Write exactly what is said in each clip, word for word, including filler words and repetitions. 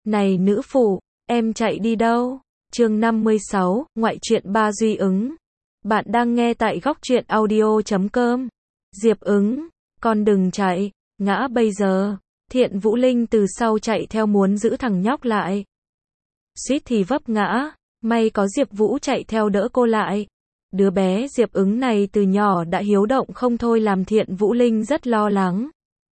Này nữ phụ, em chạy đi đâu? Chương năm mươi sáu, ngoại truyện ba Duy Ứng. Bạn đang nghe tại góc truyện audio chấm com. Diệp Ứng, con đừng chạy, ngã bây giờ. Thiện Vũ Linh từ sau chạy theo muốn giữ thằng nhóc lại. Suýt thì vấp ngã, may có Diệp Vũ chạy theo đỡ cô lại. Đứa bé Diệp Ứng này từ nhỏ đã hiếu động không thôi làm Thiện Vũ Linh rất lo lắng.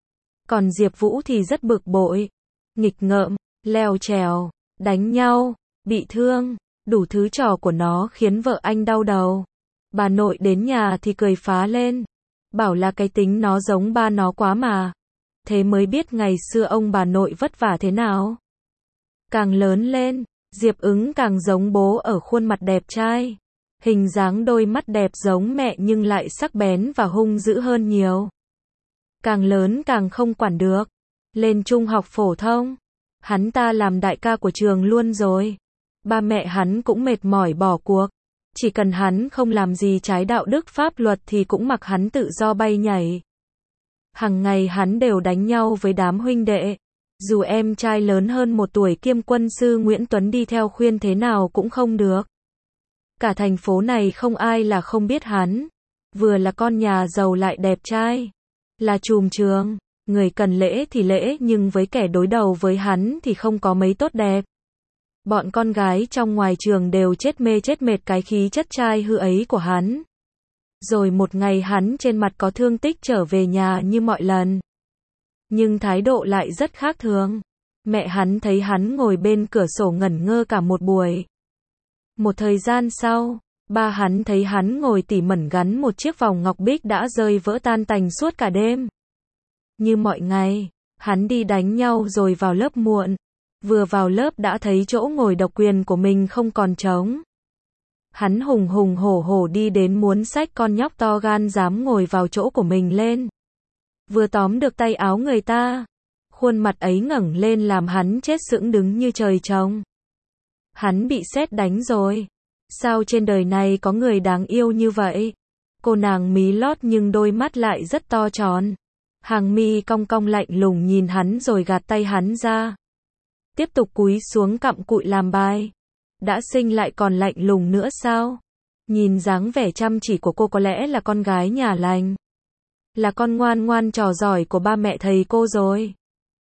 Còn Diệp Vũ thì rất bực bội, nghịch ngợm, leo trèo, đánh nhau, bị thương, đủ thứ trò của nó khiến vợ anh đau đầu. Bà nội đến nhà thì cười phá lên, bảo là cái tính nó giống ba nó quá mà. Thế mới biết ngày xưa ông bà nội vất vả thế nào. Càng lớn lên, Diệp Ứng càng giống bố ở khuôn mặt đẹp trai. Hình dáng đôi mắt đẹp giống mẹ nhưng lại sắc bén và hung dữ hơn nhiều. Càng lớn càng không quản được. Lên trung học phổ thông, hắn ta làm đại ca của trường luôn rồi. Ba mẹ hắn cũng mệt mỏi bỏ cuộc. Chỉ cần hắn không làm gì trái đạo đức pháp luật thì cũng mặc hắn tự do bay nhảy. Hằng ngày hắn đều đánh nhau với đám huynh đệ. Dù em trai lớn hơn một tuổi kiêm quân sư Nguyễn Tuấn đi theo khuyên thế nào cũng không được. Cả thành phố này không ai là không biết hắn. Vừa là con nhà giàu lại đẹp trai. Là trùm trường. Người cần lễ thì lễ nhưng với kẻ đối đầu với hắn thì không có mấy tốt đẹp. Bọn con gái trong ngoài trường đều chết mê chết mệt cái khí chất trai hư ấy của hắn. Rồi một ngày hắn trên mặt có thương tích trở về nhà như mọi lần. Nhưng thái độ lại rất khác thường. Mẹ hắn thấy hắn ngồi bên cửa sổ ngẩn ngơ cả một buổi. Một thời gian sau, ba hắn thấy hắn ngồi tỉ mẩn gắn một chiếc vòng ngọc bích đã rơi vỡ tan tành suốt cả đêm. Như mọi ngày, hắn đi đánh nhau rồi vào lớp muộn. Vừa vào lớp đã thấy chỗ ngồi độc quyền của mình không còn trống. Hắn hùng hùng hổ hổ đi đến muốn xách con nhóc to gan dám ngồi vào chỗ của mình lên. Vừa tóm được tay áo người ta, khuôn mặt ấy ngẩng lên làm hắn chết sững đứng như trời trồng. Hắn bị sét đánh rồi. Sao trên đời này có người đáng yêu như vậy? Cô nàng mí lót nhưng đôi mắt lại rất to tròn. Hàng mi cong cong lạnh lùng nhìn hắn rồi gạt tay hắn ra. Tiếp tục cúi xuống cặm cụi làm bài. Đã sinh lại còn lạnh lùng nữa sao? Nhìn dáng vẻ chăm chỉ của cô có lẽ là con gái nhà lành. Là con ngoan ngoan trò giỏi của ba mẹ thầy cô rồi.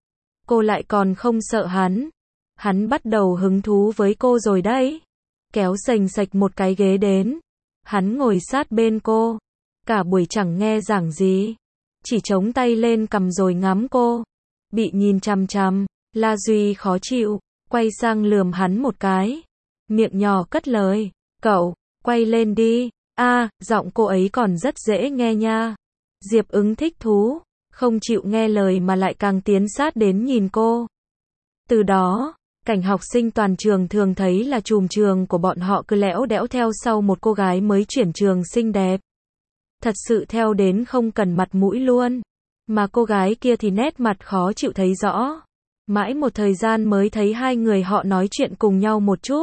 Cô lại còn không sợ hắn. Hắn bắt đầu hứng thú với cô rồi đấy. Kéo sành sạch một cái ghế đến. Hắn ngồi sát bên cô. Cả buổi chẳng nghe giảng gì. Chỉ chống tay lên cầm rồi ngắm cô. Bị nhìn chằm chằm, La Duy khó chịu, quay sang lườm hắn một cái. Miệng nhỏ cất lời, cậu, quay lên đi. A, giọng cô ấy còn rất dễ nghe nha. Diệp Ứng thích thú, không chịu nghe lời mà lại càng tiến sát đến nhìn cô. Từ đó, cảnh học sinh toàn trường thường thấy là trùm trường của bọn họ cứ lẽo đẽo theo sau một cô gái mới chuyển trường xinh đẹp. Thật sự theo đến không cần mặt mũi luôn. Mà cô gái kia thì nét mặt khó chịu thấy rõ. Mãi một thời gian mới thấy hai người họ nói chuyện cùng nhau một chút.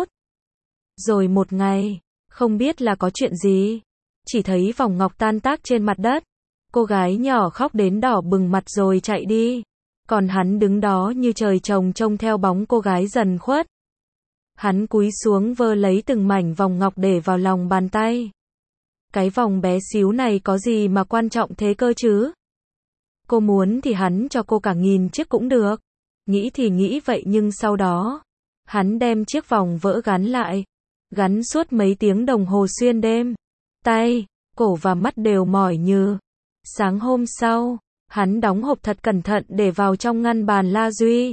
Rồi một ngày, không biết là có chuyện gì. Chỉ thấy vòng ngọc tan tác trên mặt đất. Cô gái nhỏ khóc đến đỏ bừng mặt rồi chạy đi. Còn hắn đứng đó như trời trồng trông theo bóng cô gái dần khuất. Hắn cúi xuống vơ lấy từng mảnh vòng ngọc để vào lòng bàn tay. Cái vòng bé xíu này có gì mà quan trọng thế cơ chứ? Cô muốn thì hắn cho cô cả nghìn chiếc cũng được. Nghĩ thì nghĩ vậy nhưng sau đó, hắn đem chiếc vòng vỡ gắn lại. Gắn suốt mấy tiếng đồng hồ xuyên đêm. Tay, cổ và mắt đều mỏi như. Sáng hôm sau, hắn đóng hộp thật cẩn thận để vào trong ngăn bàn La Duy.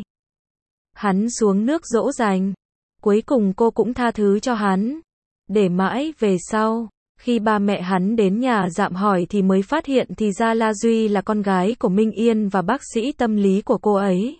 Hắn xuống nước dỗ dành. Cuối cùng cô cũng tha thứ cho hắn. Để mãi về sau, khi ba mẹ hắn đến nhà dạm hỏi thì mới phát hiện thì ra La Duy là con gái của Minh Yên và bác sĩ tâm lý của cô ấy.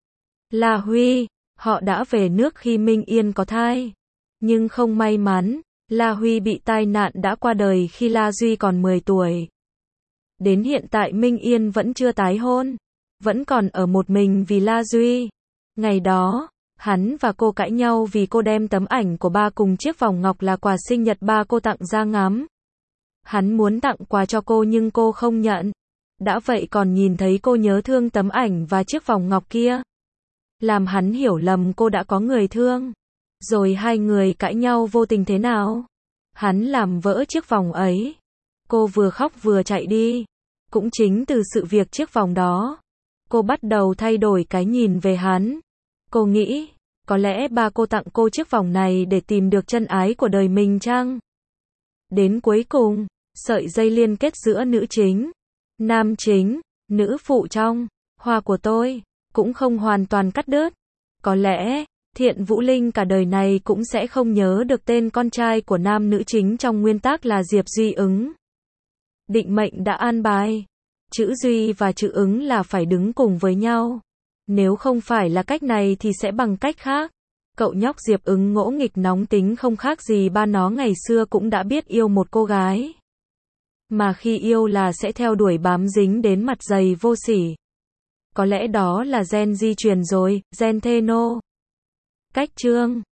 La Huy, họ đã về nước khi Minh Yên có thai. Nhưng không may mắn, La Huy bị tai nạn đã qua đời khi La Duy còn mười tuổi. Đến hiện tại Minh Yên vẫn chưa tái hôn. Vẫn còn ở một mình vì La Duy. Ngày đó, hắn và cô cãi nhau vì cô đem tấm ảnh của ba cùng chiếc vòng ngọc là quà sinh nhật ba cô tặng ra ngắm. Hắn muốn tặng quà cho cô nhưng cô không nhận. Đã vậy còn nhìn thấy cô nhớ thương tấm ảnh và chiếc vòng ngọc kia. làm hắn hiểu lầm cô đã có người thương. Rồi hai người cãi nhau vô tình thế nào? Hắn làm vỡ chiếc vòng ấy. Cô vừa khóc vừa chạy đi. Cũng chính từ sự việc chiếc vòng đó, cô bắt đầu thay đổi cái nhìn về hắn. Cô nghĩ, có lẽ ba cô tặng cô chiếc vòng này để tìm được chân ái của đời mình chăng? Đến cuối cùng, sợi dây liên kết giữa nữ chính, nam chính, nữ phụ trong Hoa của tôi cũng không hoàn toàn cắt đứt. Có lẽ, Thiện Vũ Linh cả đời này cũng sẽ không nhớ được tên con trai của nam nữ chính trong nguyên tác là Diệp Duy Ứng. Định mệnh đã an bài. Chữ Duy và chữ Ứng là phải đứng cùng với nhau. Nếu không phải là cách này thì sẽ bằng cách khác. Cậu nhóc Diệp Ứng ngỗ nghịch nóng tính không khác gì ba nó ngày xưa cũng đã biết yêu một cô gái. Mà khi yêu là sẽ theo đuổi bám dính đến mặt dày vô sỉ. Có lẽ đó là gen di truyền rồi, gen Theno. Cách chương